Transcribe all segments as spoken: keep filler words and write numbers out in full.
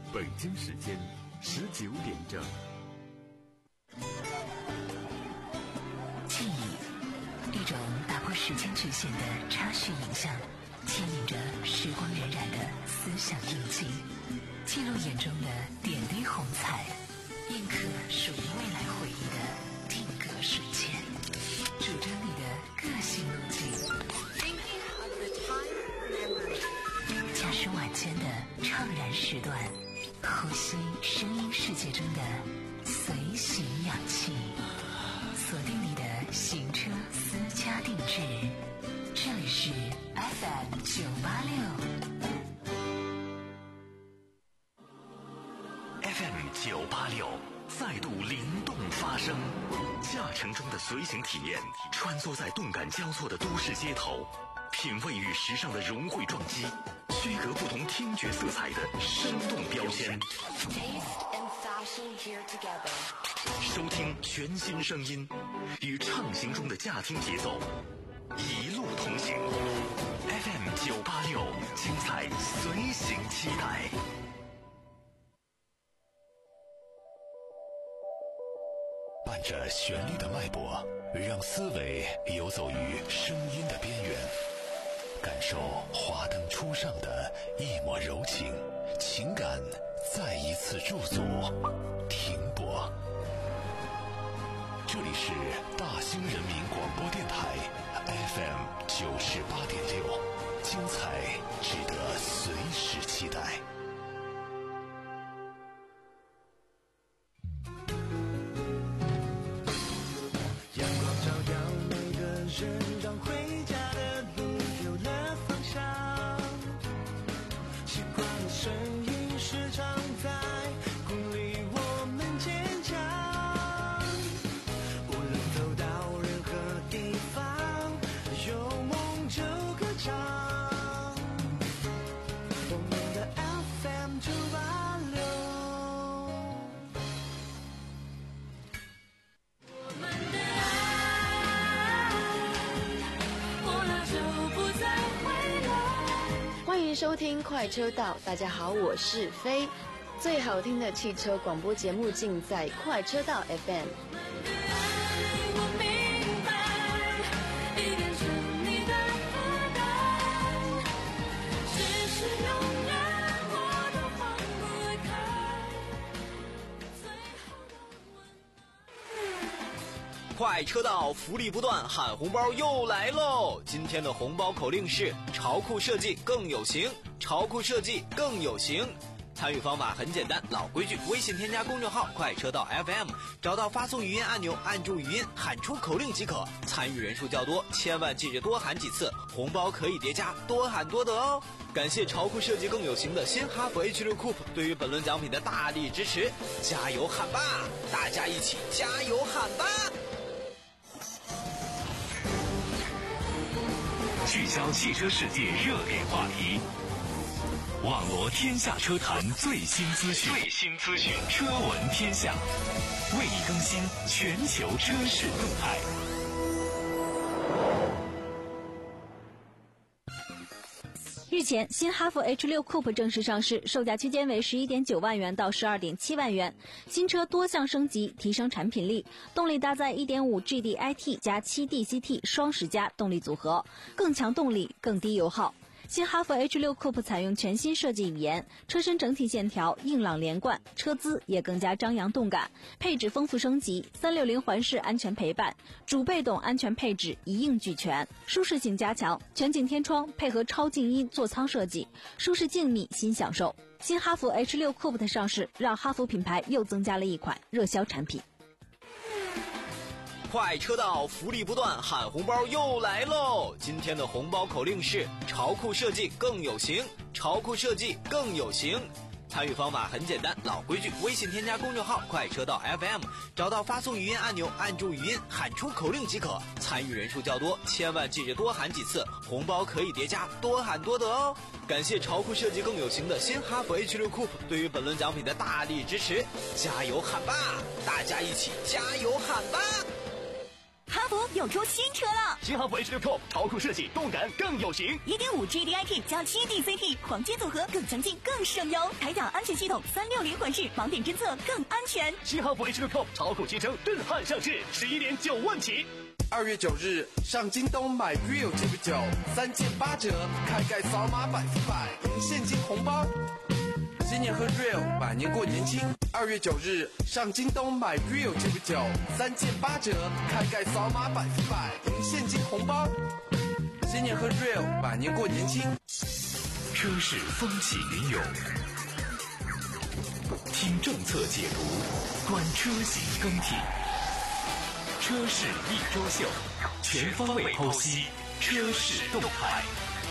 北京时间十九点整。 记忆，一种打破时间局限的插叙影像，牵引着时光荏苒的思想印记，记录眼中的点滴红彩，印刻属于未来回忆的定格瞬间，主张你的个性路径。驾驶晚间的怅然时段，呼吸声音世界中的随行氧气，锁定你的行车私家定制，这里是 F M 九八六 F M 九八六再度灵动发声，驾乘中的随行体验，穿梭在动感交错的都市街头，品味与时尚的融汇撞击，区隔不同听觉色彩的生动标签，收听全新声音，与畅行中的驾听节奏一路同行。 F M 九八六精彩随行期待。伴着旋律的脉搏，让思维游走于声音的边缘，感受华灯初上的一抹柔情，情感再一次驻足停泊。这里是大兴人民广播电台 F M 九十八点六，精彩值得随时期待。 阳光照耀每个人，让回家的路有了方向。习惯的声音时常在鼓励我们坚强。无论走到任何地方，有梦就歌唱。我们的 F M 九八六。 欢迎收听快车道，大家好，我是飞。最好听的汽车广播节目尽在快车道 F M。 快车道福利不断，喊红包又来喽！今天的红包口令是潮酷设计更有型，潮酷设计更有型。参与方法很简单，老规矩，微信添加公众号快车道 F M， 找到发送语音按钮，按住语音喊出口令即可。参与人数较多，千万记着多喊几次，红包可以叠加，多喊多得哦。感谢潮酷设计更有型的新哈弗 H 六 Coupe 对于本轮奖品的大力支持，加油喊吧！大家一起加油喊吧！ 聚焦汽车世界热点话题，网罗天下车坛最新资讯，最新资讯，车闻天下，为你更新全球车市动态。 日前，新哈弗 H 六 Coupe 正式上市，售价区间为 十一点九万元到 十二点七万元。新车多项升级，提升产品力，动力搭载 一点五 G D I T 加 七 D C T 双十佳动力组合，更强动力，更低油耗。新哈弗 H 六 Coupe 采用全新设计语言，车身整体线条硬朗连贯，车姿也更加张扬动感，配置丰富升级，三六零环视安全陪伴，主被动安全配置一应俱全，舒适性加强，全景天窗配合超静音座舱设计，舒适静谧新享受。新哈弗 H 六 Coupe 的上市，让哈弗品牌又增加了一款热销产品。 快车道福利不断，喊红包又来喽！今天的红包口令是潮酷设计更有型，潮酷设计更有型。参与方法很简单，老规矩，微信添加公众号快车道 F M， 找到发送语音按钮，按住语音喊出口令即可。参与人数较多，千万记着多喊几次，红包可以叠加，多喊多得哦。感谢潮酷设计更有型的新哈弗 H 六 Coupe 对于本轮奖品的大力支持，加油喊吧！大家一起加油喊吧！ 哈弗又出新车了， 新哈弗 H 六 Coupe 超酷设计，动感更有型。 一点五 G D I T 加七 D C T 黄金组合，更强劲更省油。铠甲安全系统三六零环视，盲点侦测更安全。 新哈弗 H 六 Coupe 超酷新生震撼上市，十一点九万起。 二月九日上京东买 Real 九九九，三件八折，开盖扫码百分百赢现金红包。今年喝 Real， 百年过年轻。二月九日上京东买 Real 九九九，三件八折，开盖扫码百分百赢现金红包。今年喝 Real， 百年过年轻。 车市风起云涌，听政策解读，观车型更替。车市一周秀，全方位剖析车市动态。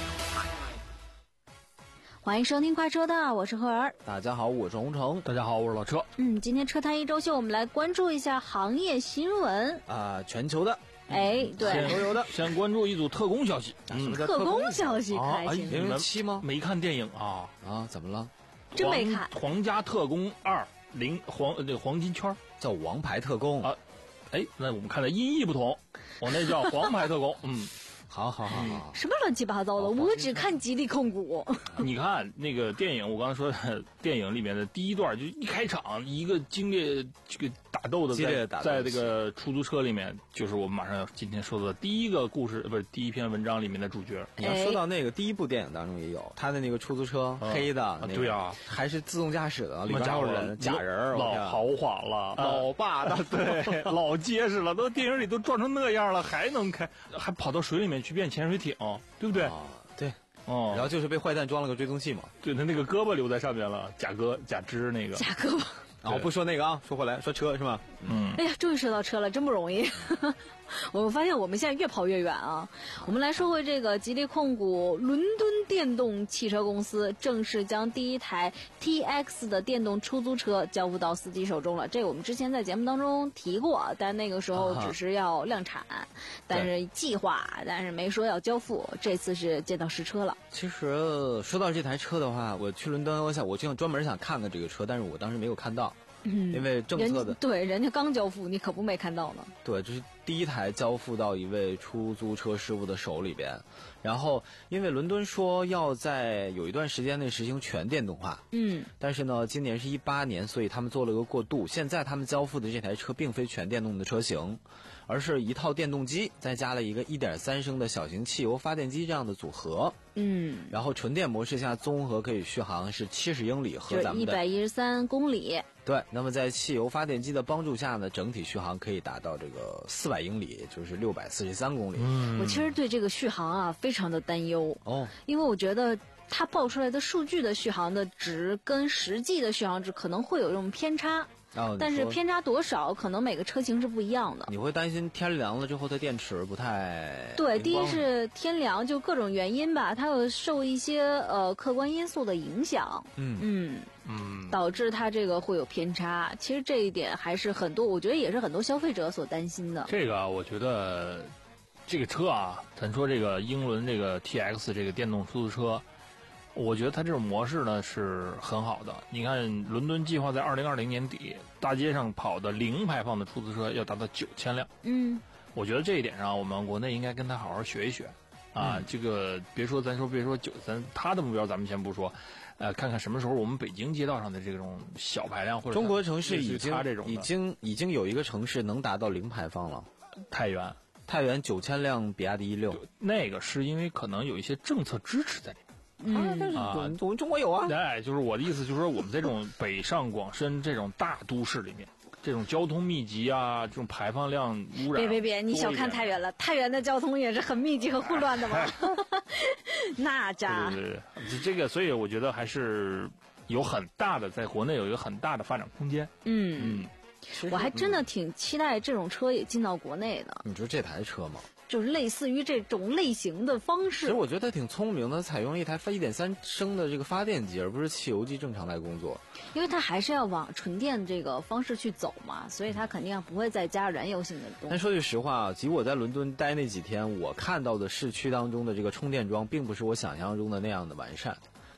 欢迎收听快车道，我是赫儿。 大家好，我是洪城。 大家好，我是老车。 嗯，今天车坛一周秀，我们来关注一下行业新闻啊、呃，全球的。 哎，对， 都有的。先关注一组特工消息。 嗯，特工消息开心。 零零七吗？ 没看电影啊？ 啊，怎么了？ 真没看。 皇家特工二零黄那个黄金圈叫王牌特工啊。哎，那我们看的音译不同，我那叫黄牌特工。嗯， 好好好好。 什么乱七八糟的？我只看吉利控股。 你看那个电影，我刚才说的电影里面的第一段，就一开场一个激烈这个打斗的在在这个出租车里面，就是我们马上要今天说的第一个故事，不是第一篇文章里面的主角。 你要说到那个第一部电影当中也有他的那个出租车黑的， 对啊， 还是自动驾驶的，里边有人假人， 老豪华了，老霸道，对，老结实了，都电影里都撞成那样了，还能开，还跑到水里面去变潜水艇，对不对？ 对。 哦， 然后就是被坏蛋装了个追踪器嘛， 对，他那个胳膊留在上面了，假胳假肢那个假胳膊。 然后不说那个啊，说回来说车是吗？ 嗯， 哎呀，终于说到车了，真不容易。我发现我们现在越跑越远啊。我们来说回这个吉利控股伦敦电动汽车公司正式将第一台 T X 的电动出租车交付到司机手中了。这个我们之前在节目当中提过，但那个时候只是要量产，啊、但是计划，但是没说要交付。这次是见到实车了。 其实说到这台车的话，我去伦敦，我想我就想专门想看看这个车，但是我当时没有看到。 嗯， 因为政策的对人家刚交付，你可不没看到呢。 对，这是第一台交付到一位出租车师傅的手里边，然后因为伦敦说要在有一段时间内实行全电动化， 嗯， 但是呢，今年是一八年，所以他们做了个过渡。现在他们交付的这台车并非全电动的车型，而是一套电动机，再加了一个一点三升的小型汽油发电机这样的组合。 嗯， 然后纯电模式下综合可以续航是七十英里，和咱们的一百一十三公里。 对，那么在汽油发电机的帮助下呢，整体续航可以达到这个四百英里，就是六百四十三公里。 嗯，我其实对这个续航啊非常的担忧哦， 因为我觉得它报出来的数据的续航的值跟实际的续航值可能会有这种偏差。 哦、 但是偏差多少，可能每个车型是不一样的。 你会担心天凉了之后，它电池不太对。第一是天凉，就各种原因吧，它有受一些呃客观因素的影响， 嗯嗯嗯，导致它这个会有偏差。其实这一点还是很多，我觉得也是很多消费者所担心的。 这个我觉得，这个车啊，咱说这个英伦这个 T X 这个电动出租车。我觉得它这种模式呢是很好的。你看，伦敦计划在二零二零年底，大街上跑的零排放的出租车要达到九千辆。 嗯， 我觉得这一点上，我们国内应该跟他好好学一学。啊，嗯、这个别说咱说别说九咱他的目标咱们先不说，呃，看看什么时候我们北京街道上的这种小排量或者中国城市已经这种已经已经有一个城市能达到零排放了， 太原， 太原九千辆比亚迪 E 六， 那个是因为可能有一些政策支持在里面。 嗯， 啊，但是我们、啊、我们中国有啊。 哎，就是我的意思，就是说我们这种北上广深这种大都市里面，这种交通密集啊，这种排放量污染， 别别别，你小看太原了，太原的交通也是很密集和混乱的嘛。那家， 对对对，这个所以我觉得还是有很大的，在国内有一个很大的发展空间。 嗯嗯，我还真的挺期待这种车也进到国内的。 你说这台车吗？ 就是类似于这种类型的方式。 其实我觉得它挺聪明的，采用了一台一点三升的这个发电机，而不是汽油机正常来工作。 因为它还是要往纯电这个方式去走嘛，所以它肯定不会再加燃油性的东西。 但说句实话，即我在伦敦待那几天，我看到的市区当中的这个充电桩，并不是我想象中的那样的完善。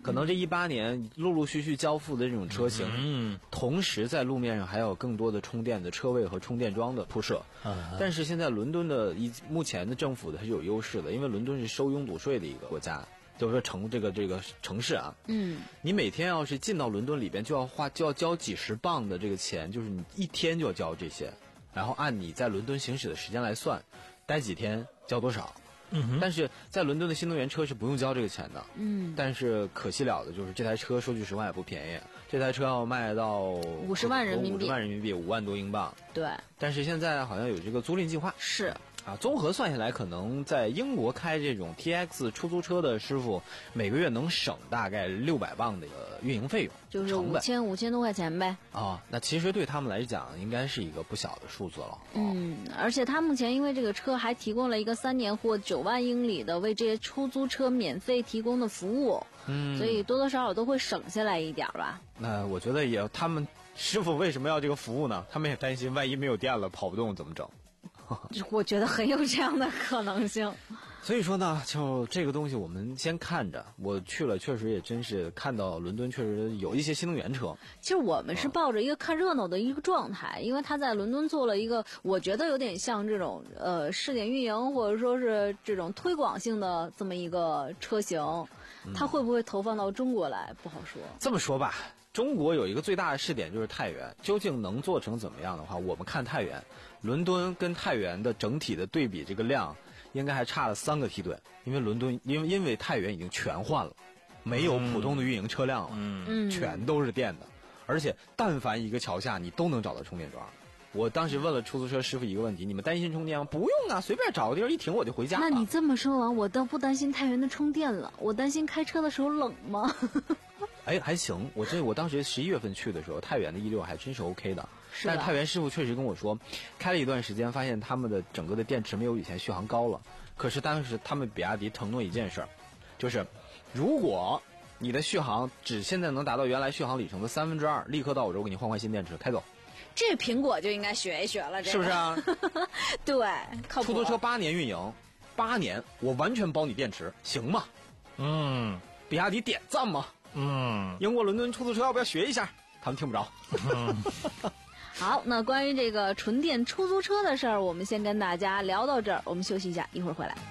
可能这一八年陆陆续续交付的这种车型， 嗯， 同时在路面上还有更多的充电的车位和充电桩的铺设。 嗯， 但是现在伦敦的一目前的政府的是有优势的，因为伦敦是收拥堵税的一个国家。就是说城这个这个城市啊， 嗯， 你每天要是进到伦敦里边，就要花就要交几十磅的这个钱，就是你一天就要交这些，然后按你在伦敦行驶的时间来算，待几天交多少。 嗯， 但是在伦敦的新能源车是不用交这个钱的。 嗯， 但是可惜了的就是这台车说句实话也不便宜，这台车要卖到五十万人民币， 五十万人民币，五万多英镑。 对， 但是现在好像有这个租赁计划。 是。 啊，综合算下来，可能在英国开这种 T X 出租车的师傅，每个月能省大概六百磅的运营费用， 就是五千五千多块钱呗。 啊，那其实对他们来讲，应该是一个不小的数字了。 嗯，而且他目前因为这个车还提供了一个三年或九万英里的为这些出租车免费提供的服务， 嗯， 所以多多少少都会省下来一点吧。 那我觉得也，他们师傅为什么要这个服务呢？他们也担心万一没有电了，跑不动怎么整？ 我觉得很有这样的可能性。 所以说呢，就这个东西我们先看着。我去了，确实也真是看到伦敦确实有一些新能源车。 其实我们是抱着一个看热闹的一个状态，因为他在伦敦做了一个，我觉得有点像这种呃试点运营或者说是这种推广性的这么一个车型，它会不会投放到中国来不好说。 这么说吧，中国有一个最大的试点就是太原，究竟能做成怎么样的话，我们看太原。伦敦跟太原的整体的对比，这个量应该还差了三个梯队，因为伦敦因为因为太原已经全换了，没有普通的运营车辆了， 嗯， 全都是电的，而且但凡一个桥下你都能找到充电桩。我当时问了出租车师傅一个问题：你们担心充电吗？不用啊，随便找个地儿一停我就回家了。 那你这么说完，我倒不担心太原的充电了，我担心开车的时候冷吗？ 哎，还行，我这我当时十一月份去的时候，太原的一六还真是 OK 的。 是但是太原师傅确实跟我说，开了一段时间，发现他们的整个的电池没有以前续航高了。可是当时他们比亚迪承诺一件事儿，就是如果你的续航只现在能达到原来续航里程的三分之二，立刻到我这儿我给你换换新电池，开走。 这苹果就应该学一学了，这个、 是不是啊？ 对，靠谱。 出租车八年运营，八年我完全包你电池，行吗？ 嗯， 比亚迪点赞吗？ 嗯， 英国伦敦出租车要不要学一下？他们听不着。 嗯好，那关于这个纯电出租车的事儿，我们先跟大家聊到这儿，我们休息一下，一会儿回来。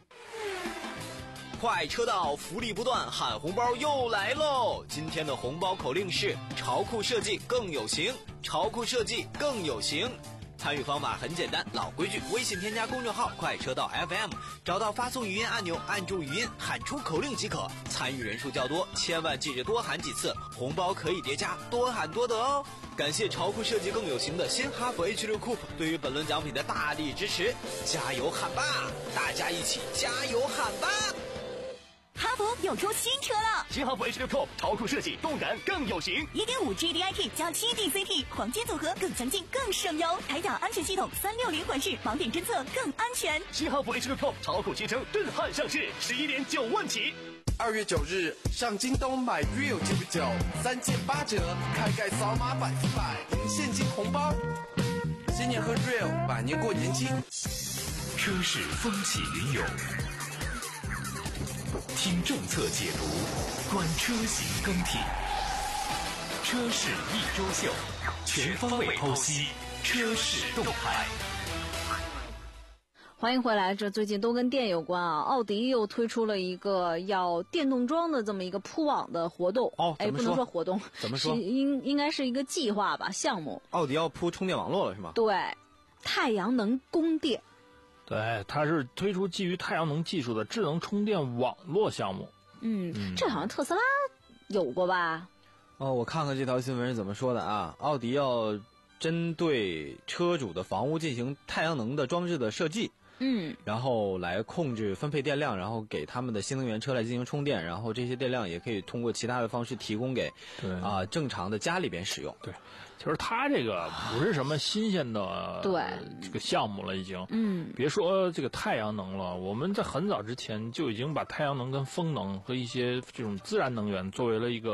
快车道福利不断，喊红包又来喽！今天的红包口令是潮酷设计更有型，潮酷设计更有型。参与方法很简单，老规矩，微信添加公众号快车道 F M， 找到发送语音按钮，按住语音喊出口令即可。参与人数较多，千万记着多喊几次，红包可以叠加，多喊多得哦。感谢潮酷设计更有型的新哈弗 H 六 Coupe 对于本轮奖品的大力支持，加油喊吧！大家一起加油喊吧！ 哈弗又出新车了， 新哈弗 H 六 Coupe 潮酷设计，动感更有型。 一点五 G D I T 加七 D C T 黄金组合，更强劲更省油。台甲安全系统三六零环视，盲点侦测更安全。 新哈弗 H 六 Coupe 潮酷新生震撼上市，十一点九万起。 二月九日上京东买 Real 九九九，三件八折，开盖扫码百分百，赢现金红包。新年喝 Real， 百年过年轻。 车市风起云涌，听政策解读，观车型更替。车市一周秀，全方位剖析车市动态。 欢迎回来，这最近都跟电有关啊！奥迪又推出了一个要电动桩的这么一个铺网的活动。 哦， 哎，不能说活动， 怎么说？ 应应该是一个计划吧，项目。 奥迪要铺充电网络了是吗？ 对，太阳能供电。 对，它是推出基于太阳能技术的智能充电网络项目。 嗯，嗯这好像特斯拉有过吧？ 哦，我看看这条新闻是怎么说的啊！奥迪要针对车主的房屋进行太阳能的装置的设计。 嗯， 然后来控制分配电量，然后给他们的新能源车来进行充电，然后这些电量也可以通过其他的方式提供给啊、呃、正常的家里边使用。 对，其实它这个不是什么新鲜的对这个项目了，已经。 嗯， 别说这个太阳能了，我们在很早之前就已经把太阳能跟风能和一些这种自然能源作为了一个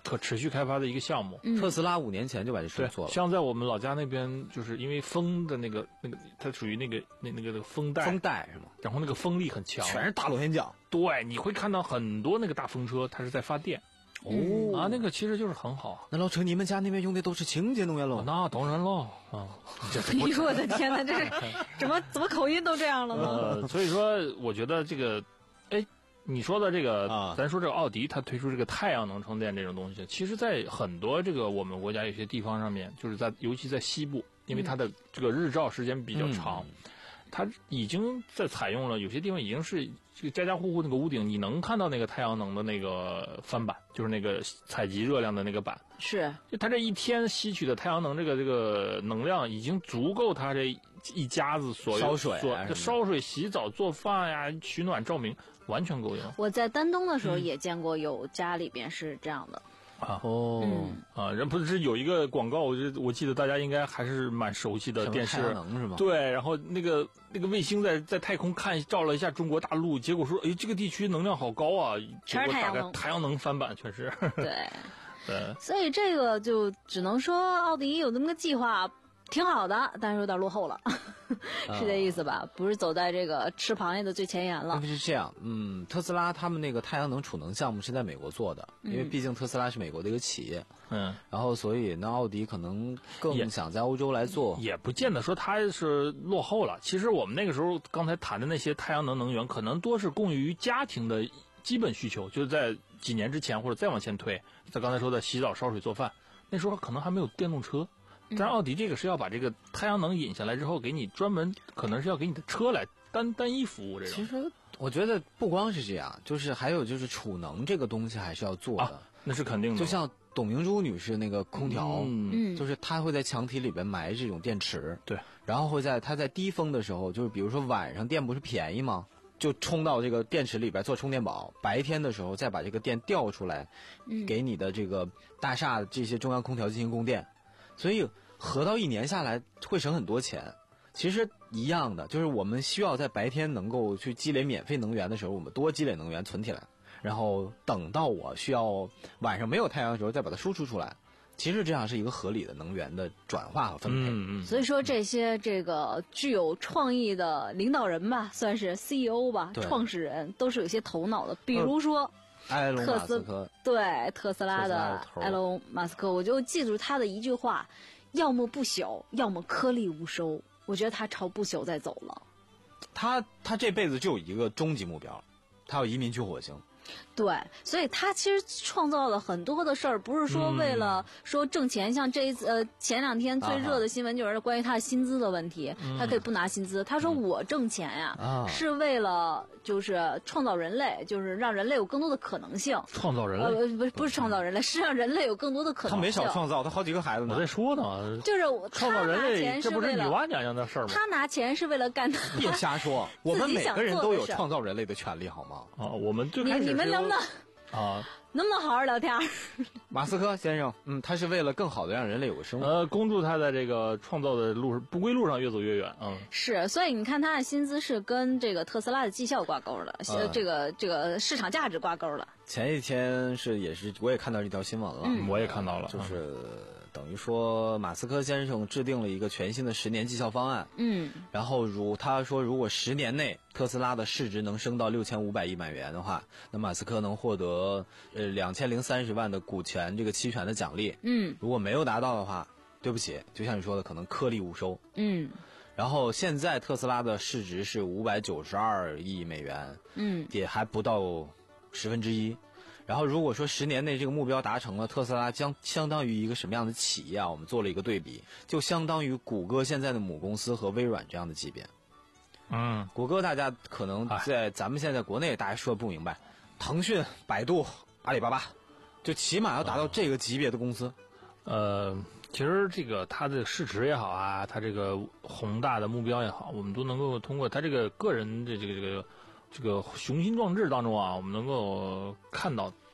可持续开发的一个项目。 嗯、 特斯拉五年前就把这事做了。 像在我们老家那边，就是因为风的那个那个，它属于那个那那个那个风带， 风带是吗？ 然后那个风力很强， 全是大螺旋桨。 对，你会看到很多那个大风车，它是在发电。 哦啊，那个其实就是很好。 那老陈，你们家那边用的都是清洁能源喽？ 那当然喽啊！ 哎呦我的天哪，这是怎么怎么口音都这样了呢？ 呃，所以说，我觉得这个，哎，你说的这个， 啊、 咱说这个奥迪，它推出这个太阳能充电这种东西，其实在很多这个我们国家有些地方上面，就是在尤其在西部，因为它的这个日照时间比较长。嗯，它已经在采用了，有些地方已经是这个家家户户那个屋顶，你能看到那个太阳能的那个翻板，就是那个采集热量的那个板。 是， 就它这一天吸取的太阳能这个这个能量，已经足够它这一家子所烧水、 啊、烧水、洗澡、做饭呀、取暖、照明，完全够用。 我在丹东的时候也见过有家里边是这样的。 啊哦， 嗯啊，人不是有一个广告，我我记得大家应该还是蛮熟悉的电视， 太阳能是吗？ 对，然后那个那个卫星在在太空看照了一下中国大陆，结果说，哎，这个地区能量好高啊， 全是太阳能，太阳能翻版全是。 对， 对， 所以这个就只能说奥迪有这么个计划。挺好的，但是有点落后了，是这意思吧？ 嗯、 不是走在这个吃螃蟹的最前沿了。 是这样，嗯，特斯拉他们那个太阳能储能项目是在美国做的， 嗯、 因为毕竟特斯拉是美国的一个企业， 嗯， 然后所以那奥迪可能更想在欧洲来做， 也, 也不见得说它是落后了。其实我们那个时候刚才谈的那些太阳能能源，可能多是供于家庭的基本需求，就是在几年之前或者再往前推，在刚才说的洗澡、烧水、做饭，那时候可能还没有电动车。但奥迪这个是要把这个太阳能引下来之后，给你专门可能是要给你的车来单单一服务这种。 其实我觉得不光是这样，就是还有就是储能这个东西还是要做的， 啊、那是肯定的。 就像董明珠女士那个空调， 嗯， 就是她会在墙体里边埋这种电池， 对， 然后会在她在低峰的时候，就是比如说晚上电不是便宜吗？就充到这个电池里边做充电宝，白天的时候再把这个电调出来， 嗯， 给你的这个大厦这些中央空调进行供电。所以合到一年下来会省很多钱，其实一样的，就是我们需要在白天能够去积累免费能源的时候，我们多积累能源存起来，然后等到我需要晚上没有太阳的时候再把它输出出来。其实这样是一个合理的能源的转化和分配。 嗯嗯。 所以说这些这个具有创意的领导人吧，算是 C E O 吧，创始人都是有些头脑的，比如说。 埃隆马斯克， 对特斯拉的埃隆马斯克，我就记住他的一句话：要么不朽，要么颗粒无收。我觉得他朝不朽在走了。 他他这辈子就有一个终极目标，他要移民去火星。 对，所以他其实创造了很多的事儿，不是说为了说挣钱。嗯、像这一次呃前两天最热的新闻就是关于他的薪资的问题， 嗯、 他可以不拿薪资。他说我挣钱呀、 嗯， 是为了就是创造人类，就是让人类有更多的可能性。 创造人类？ 呃，不是不是创造人类，是让人类有更多的可能性。 他没少创造，他好几个孩子呢。 我在说呢， 就是创造人类，这不是女娲娘娘的事儿吗？ 他拿钱是为了干他。 别瞎说，我们每个人都有创造人类的权利，好吗？ 啊，我们最开始你你们能不能？ 啊， 能不能好好聊天？ 马斯克先生，嗯，他是为了更好的让人类有个生活， 呃，恭祝他在这个创造的路不归路上越走越远。嗯， 是，所以你看他的薪资是跟这个特斯拉的绩效挂钩的，呃、这个这个市场价值挂钩了。 前一天是也是我也看到这条新闻了， 嗯、 我也看到了， 就是等于说马斯克先生制定了一个全新的十年绩效方案。 嗯， 然后如他说，如果十年内特斯拉的市值能升到六千五百亿美元的话，那马斯克能获得呃两千零三十万的股权这个期权的奖励。 嗯， 如果没有达到的话，对不起，就像你说的，可能颗粒无收。 嗯， 然后现在特斯拉的市值是五百九十二亿美元， 嗯， 也还不到十分之一。然后如果说十年内这个目标达成了，特斯拉将相当于一个什么样的企业啊？我们做了一个对比，就相当于谷歌现在的母公司和微软这样的级别。 嗯， 谷歌大家可能在咱们现在国内大家说不明白，腾讯、百度、阿里巴巴，就起码要达到这个级别的公司。 呃，其实这个它的市值也好啊，它这个宏大的目标也好，我们都能够通过它这个个人的这个这个这个雄心壮志当中啊，我们能够看到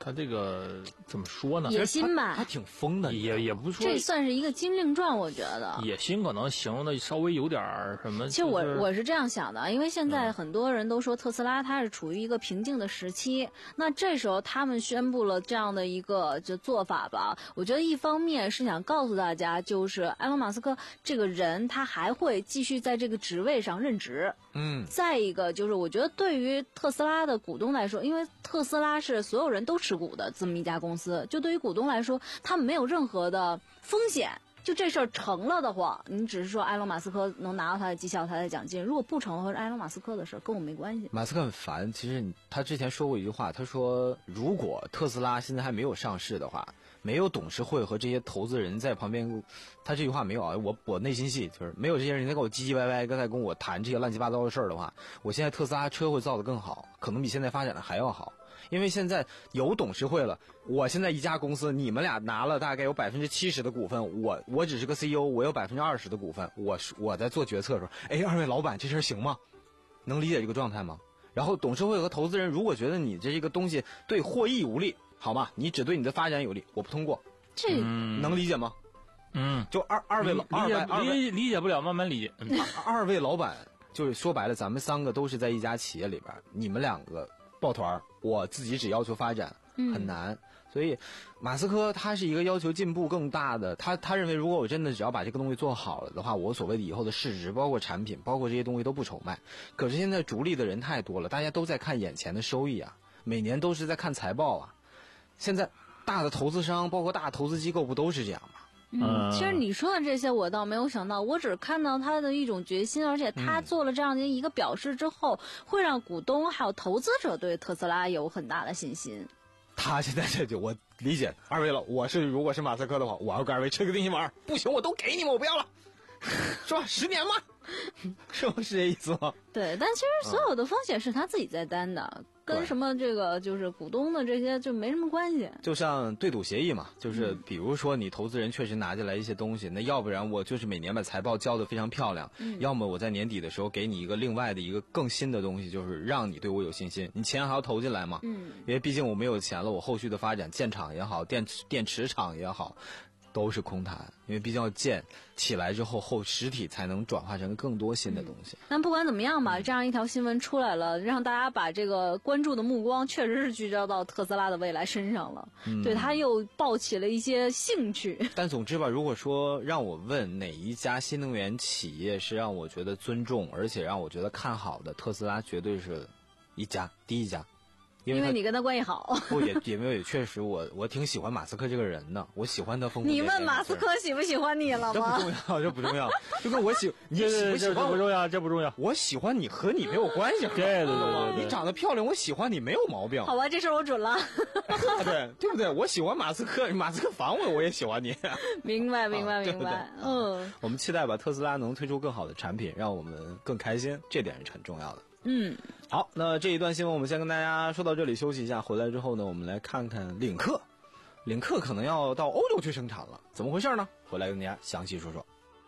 他这个怎么说呢？ 野心吧， 他挺疯的， 也也不说。 这算是一个金令状，我觉得。 野心可能形容的稍微有点什么。 其实我、就是、我是这样想的，因为现在很多人都说特斯拉它是处于一个瓶颈的时期，那这时候他们宣布了这样的一个就做法吧，我觉得一方面是想告诉大家，就是埃隆·马斯克这个人他还会继续在这个职位上任职。 嗯。 再一个就是，我觉得对于特斯拉的股东来说，因为特斯拉是所有人都持股的这么一家公司，就对于股东来说，他们没有任何的风险。就这事儿成了的话，你只是说埃隆·马斯克能拿到他的绩效、他的奖金；如果不成的话，是埃隆·马斯克的事儿，跟我没关系。 马斯克很烦，其实他之前说过一句话，他说如果特斯拉现在还没有上市的话，没有董事会和这些投资人在旁边，他这句话没有啊，我我内心戏就是没有这些人在跟我唧唧歪歪，刚才跟我谈这些乱七八糟的事儿的话，我现在特斯拉车会造得更好，可能比现在发展的还要好。因为现在有董事会了，我现在一家公司，你们俩拿了大概有百分之七十的股份，我我只是个 C E O， 我有百分之二十的股份，我我在做决策的时候，哎，二位老板这事儿行吗？能理解这个状态吗？然后董事会和投资人如果觉得你这个东西对获益无利，好吗？你只对你的发展有利，我不通过， 这、 嗯、能理解吗？ 嗯， 就二二位老理解二位理理解不了，慢慢理解。 嗯、二, 二位老板就是说白了，咱们三个都是在一家企业里边，你们两个抱团，我自己只要求发展很难、嗯、所以马斯克他是一个要求进步更大的，他他认为如果我真的只要把这个东西做好了的话，我所谓的以后的市值包括产品包括这些东西都不愁卖。可是现在逐利的人太多了，大家都在看眼前的收益啊，每年都是在看财报啊，现在大的投资商包括大投资机构不都是这样吗？ 嗯，其实你说的这些我倒没有想到，我只看到他的一种决心，而且他做了这样的一个表示之后、嗯、会让股东还有投资者对特斯拉有很大的信心。 他现在这就我理解，二位了，我是如果是马斯克的话，我要跟二位吹个定心丸，不行我都给你们，我不要了，是吧？十年嘛，是不是这意思吗？ 对，但其实所有的风险是他自己在担的。嗯，跟什么这个就是股东的这些就没什么关系， 就像对赌协议嘛，就是比如说你投资人确实拿进来一些东西，那要不然我就是每年把财报交得非常漂亮、嗯、要么我在年底的时候给你一个另外的一个更新的东西，就是让你对我有信心，你钱还要投进来嘛，嗯，因为毕竟我没有钱了，我后续的发展建厂也好，电电池厂也好都是空谈，因为毕竟要建起来之后后实体才能转化成更多新的东西、嗯、 但不管怎么样吧，这样一条新闻出来了，让大家把这个关注的目光确实是聚焦到特斯拉的未来身上了、嗯、对他又抱起了一些兴趣。 但总之吧，如果说让我问哪一家新能源企业是让我觉得尊重而且让我觉得看好的，特斯拉绝对是一家第一家，因为, 因为你跟他关系好。 不也也没有也确实我我挺喜欢马斯克这个人的，我喜欢他丰富。 你问马斯克喜不喜欢你了吗？ 这不重要，这不重要，就跟我喜你喜不喜欢这不重要，这不重要。 我喜欢你和你没有关系， 对对对， 你长得漂亮，我喜欢你没有毛病。 好吧，这事我准了。 对对不对？我喜欢马斯克，马斯克烦我，我也喜欢你。 明白明白明白，嗯。 我们期待吧，特斯拉能推出更好的产品，让我们更开心，这点是很重要的。 嗯， 好，那这一段新闻我们先跟大家说到这里，休息一下，回来之后呢，我们来看看领克，领克可能要到欧洲去生产了，怎么回事呢？回来跟大家详细说说。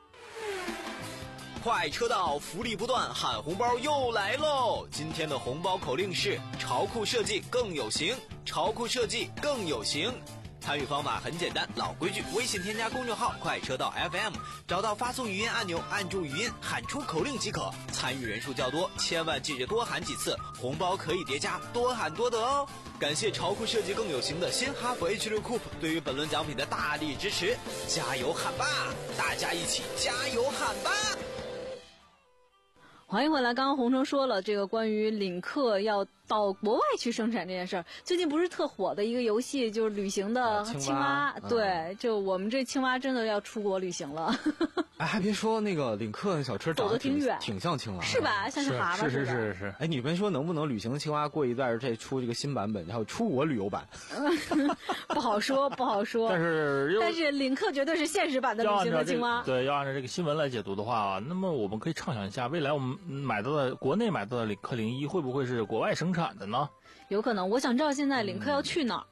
快车道福利不断，喊红包又来喽！今天的红包口令是：潮酷设计更有型，潮酷设计更有型。参与方法很简单，老规矩，微信添加公众号快车道 F M， 找到发送语音按钮，按住语音喊出口令即可。参与人数较多，千万记着多喊几次，红包可以叠加，多喊多得哦。感谢潮酷设计更有型的新哈弗 H 六 Coupe 对于本轮奖品的大力支持，加油喊吧！大家一起加油喊吧！ 欢迎回来。刚刚洪城说了这个关于领克要到国外去生产这件事儿，最近不是特火的一个游戏，就是旅行的青蛙， 青蛙嗯、 对，就我们这青蛙真的要出国旅行了。 哎，还别说，那个领克小车长得挺挺远， 挺像青蛙， 是吧？像是蛤蟆似的。 是是是是。 哎，你们说能不能旅行青蛙过一段再出这个新版本，然后出国旅游版？ 不好说，不好说。 但是但是领克绝对是现实版的旅行的青蛙。 这个、对，要按照这个新闻来解读的话，那么我们可以畅想一下，未来我们买到的国内买到的领克零一会不会是国外生产的呢？ 有可能。我想知道现在领克要去哪儿。嗯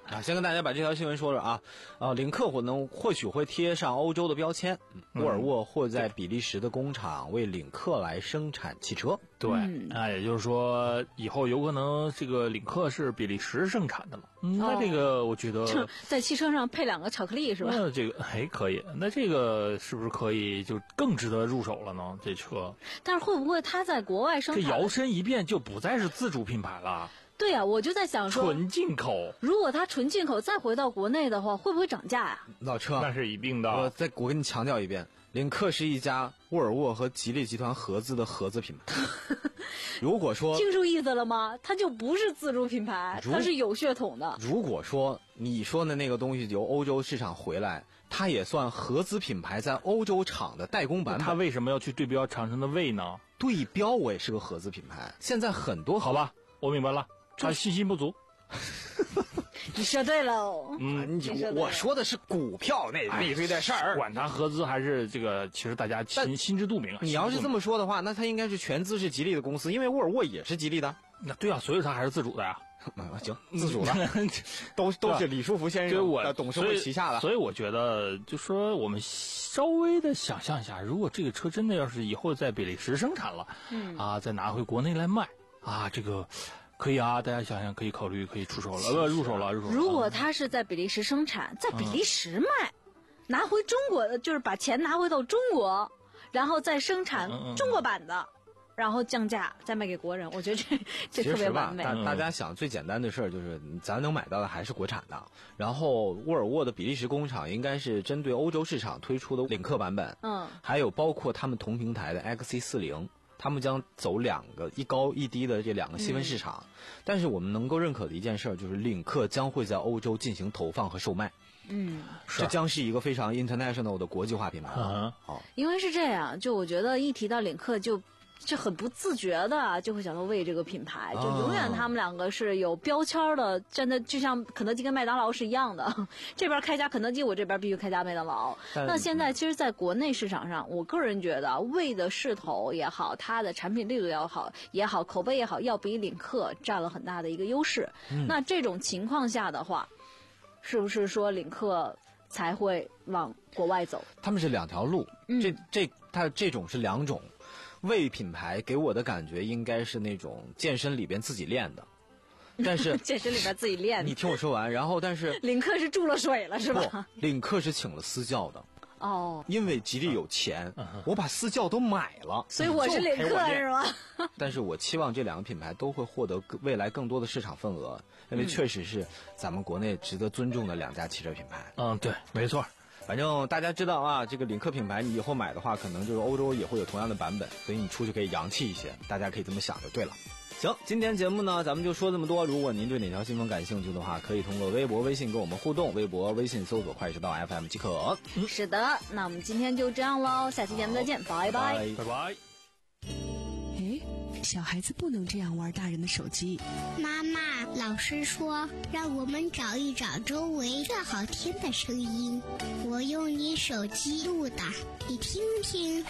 啊，先跟大家把这条新闻说说啊，呃，领克可能或许会贴上欧洲的标签，沃尔沃或在比利时的工厂为领克来生产汽车。 对， 嗯、 啊，也就是说，以后有可能这个领克是比利时生产的了。嗯，那这个我觉得、 哦、在汽车上配两个巧克力是吧？ 那这个哎可以，那这个是不是可以就更值得入手了呢？这车， 但是会不会它在国外生产？ 这摇身一变就不再是自主品牌了？ 对呀、啊，我就在想说， 纯进口。 如果它纯进口再回到国内的话，会不会涨价呀、啊？ 老车， 那是一定的。 我再我跟你强调一遍，领克是一家沃尔沃和吉利集团合资的合资品牌。如果说听出意思了吗？它就不是自主品牌，它是有血统的。 如果说你说的那个东西由欧洲市场回来，它也算合资品牌在欧洲厂的代工版本。 它为什么要去对标长城的魏呢？ 对标我也是个合资品牌。现在很多好吧，我明白了。他信心不足， 你说对了。 嗯，你我说的是股票那那一堆的事儿， 管他合资还是这个，其实大家心心知肚明啊。 你要是这么说的话，那他应该是全资是吉利的公司，因为沃尔沃也是吉利的。 那对啊，所以他还是自主的呀。 行，自主的，都都是李书福先生的董事会旗下的。 所以我觉得，就说我们稍微的想象一下，如果这个车真的要是以后在比利时生产了，嗯啊，再拿回国内来卖啊，这个。可以啊，大家想想可以考虑可以出手了，呃，入手了，入手了。 如果它是在比利时生产，在比利时卖，嗯、拿回中国，就是把钱拿回到中国，然后再生产中国版的，嗯嗯然后降价再卖给国人，我觉得这这特别完美。 大大家想最简单的事儿就是咱能买到的还是国产的，然后沃尔沃的比利时工厂应该是针对欧洲市场推出的领克版本，嗯，还有包括他们同平台的 X C 四十。他们将走两个一高一低的这两个细分市场，嗯、但是我们能够认可的一件事就是领克将会在欧洲进行投放和售卖。嗯，这将是一个非常 international 的国际化品牌。 嗯， 好， 因为是这样，就我觉得一提到领克就。就很不自觉的就会想到为这个品牌，就永远他们两个是有标签的，真的就像肯德基跟麦当劳是一样的，这边开家肯德基，我这边必须开家麦当劳。那现在其实在国内市场上，我个人觉得魏的势头也好，它的产品力度也好也好，口碑也好，要比领克占了很大的一个优势。嗯、那这种情况下的话，是不是说领克才会往国外走？ 他们是两条路，嗯、这这它这种是两种。魏品牌给我的感觉应该是那种健身里边自己练的，但是健身里边自己练的。 你听我说完，然后但是领克是注了水了是吧？ 领克是请了私教的。 哦， 因为吉利有钱，嗯、我把私教都买了， 所以我是领克是吗？ 但是我期望这两个品牌都会获得未来更多的市场份额，因为确实是咱们国内值得尊重的两家汽车品牌。 嗯，对，没错。 反正大家知道啊，这个领克品牌你以后买的话，可能就是欧洲也会有同样的版本，所以你出去可以洋气一些，大家可以这么想就对了。行，今天节目呢咱们就说这么多。如果您对哪条新闻感兴趣的话，可以通过微博微信跟我们互动，微博微信搜索快时到 F M 即可。 嗯、是的，那我们今天就这样喽，下期节目再见，拜拜拜拜。 诶，小孩子不能这样玩大人的手机。 妈妈，老师说让我们找一找周围最好听的声音，我用你手机录的，你听听。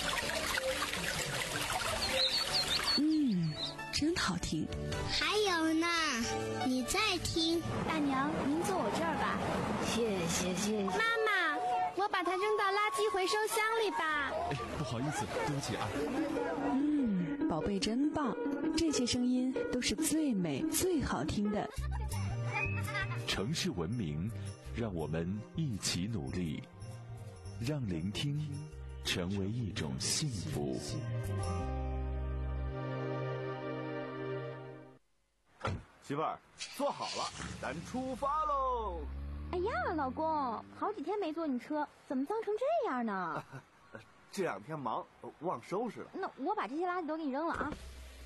嗯，真好听。 还有呢，你再听。 大娘，您坐我这儿吧。 谢谢谢谢。 妈妈，我把它扔到垃圾回收箱里吧。 哎，不好意思，对不起啊。 嗯，宝贝真棒，这些声音都是最美最好听的。 城市文明，让我们一起努力，让聆听成为一种幸福。 媳妇儿，坐好了，咱出发喽！ 哎呀，老公，好几天没坐你车，怎么脏成这样呢？ 这两天忙，忘收拾了。 那我把这些垃圾都给你扔了啊！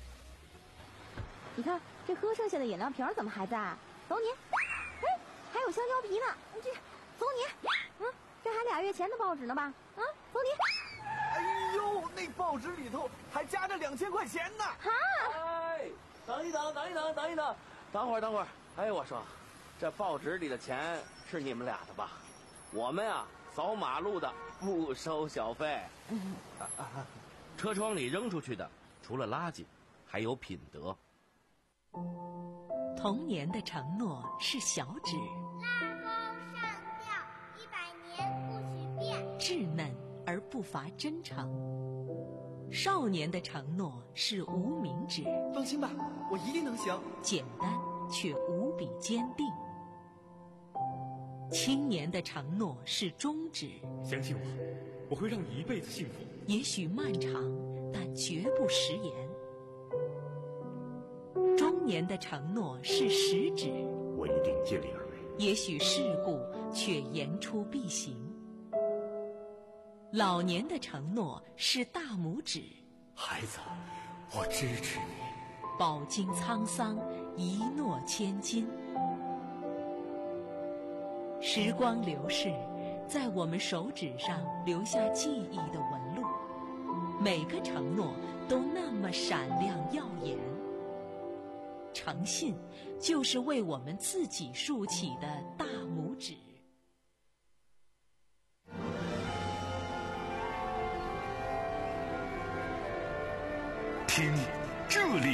你看，这喝剩下的饮料瓶怎么还在？走你！哎，还有香蕉皮呢，这走你！嗯，这还俩月前的报纸呢吧？啊，走你！ 哎呦，那报纸里头还夹着两千块钱呢！ 哈！ 哎，等一等，等一等，等一等，等会儿，等会儿。哎，我说，这报纸里的钱是你们俩的吧？我们呀，扫马路的不收小费。 嗯啊啊、车窗里扔出去的，除了垃圾，还有品德。 童年的承诺是小纸。 稚嫩而不乏真诚。少年的承诺是无名指， 放心吧，我一定能行。 简单却无比坚定。青年的承诺是中指， 相信我，我会让你一辈子幸福。 也许漫长，但绝不食言。中年的承诺是食指， 我一定尽力而为。 也许世故，却言出必行。老年的承诺是大拇指， 孩子，我支持你。 饱经沧桑，一诺千金。时光流逝，在我们手指上留下记忆的纹路，每个承诺都那么闪亮耀眼。诚信就是为我们自己竖起的大拇指。 听，这里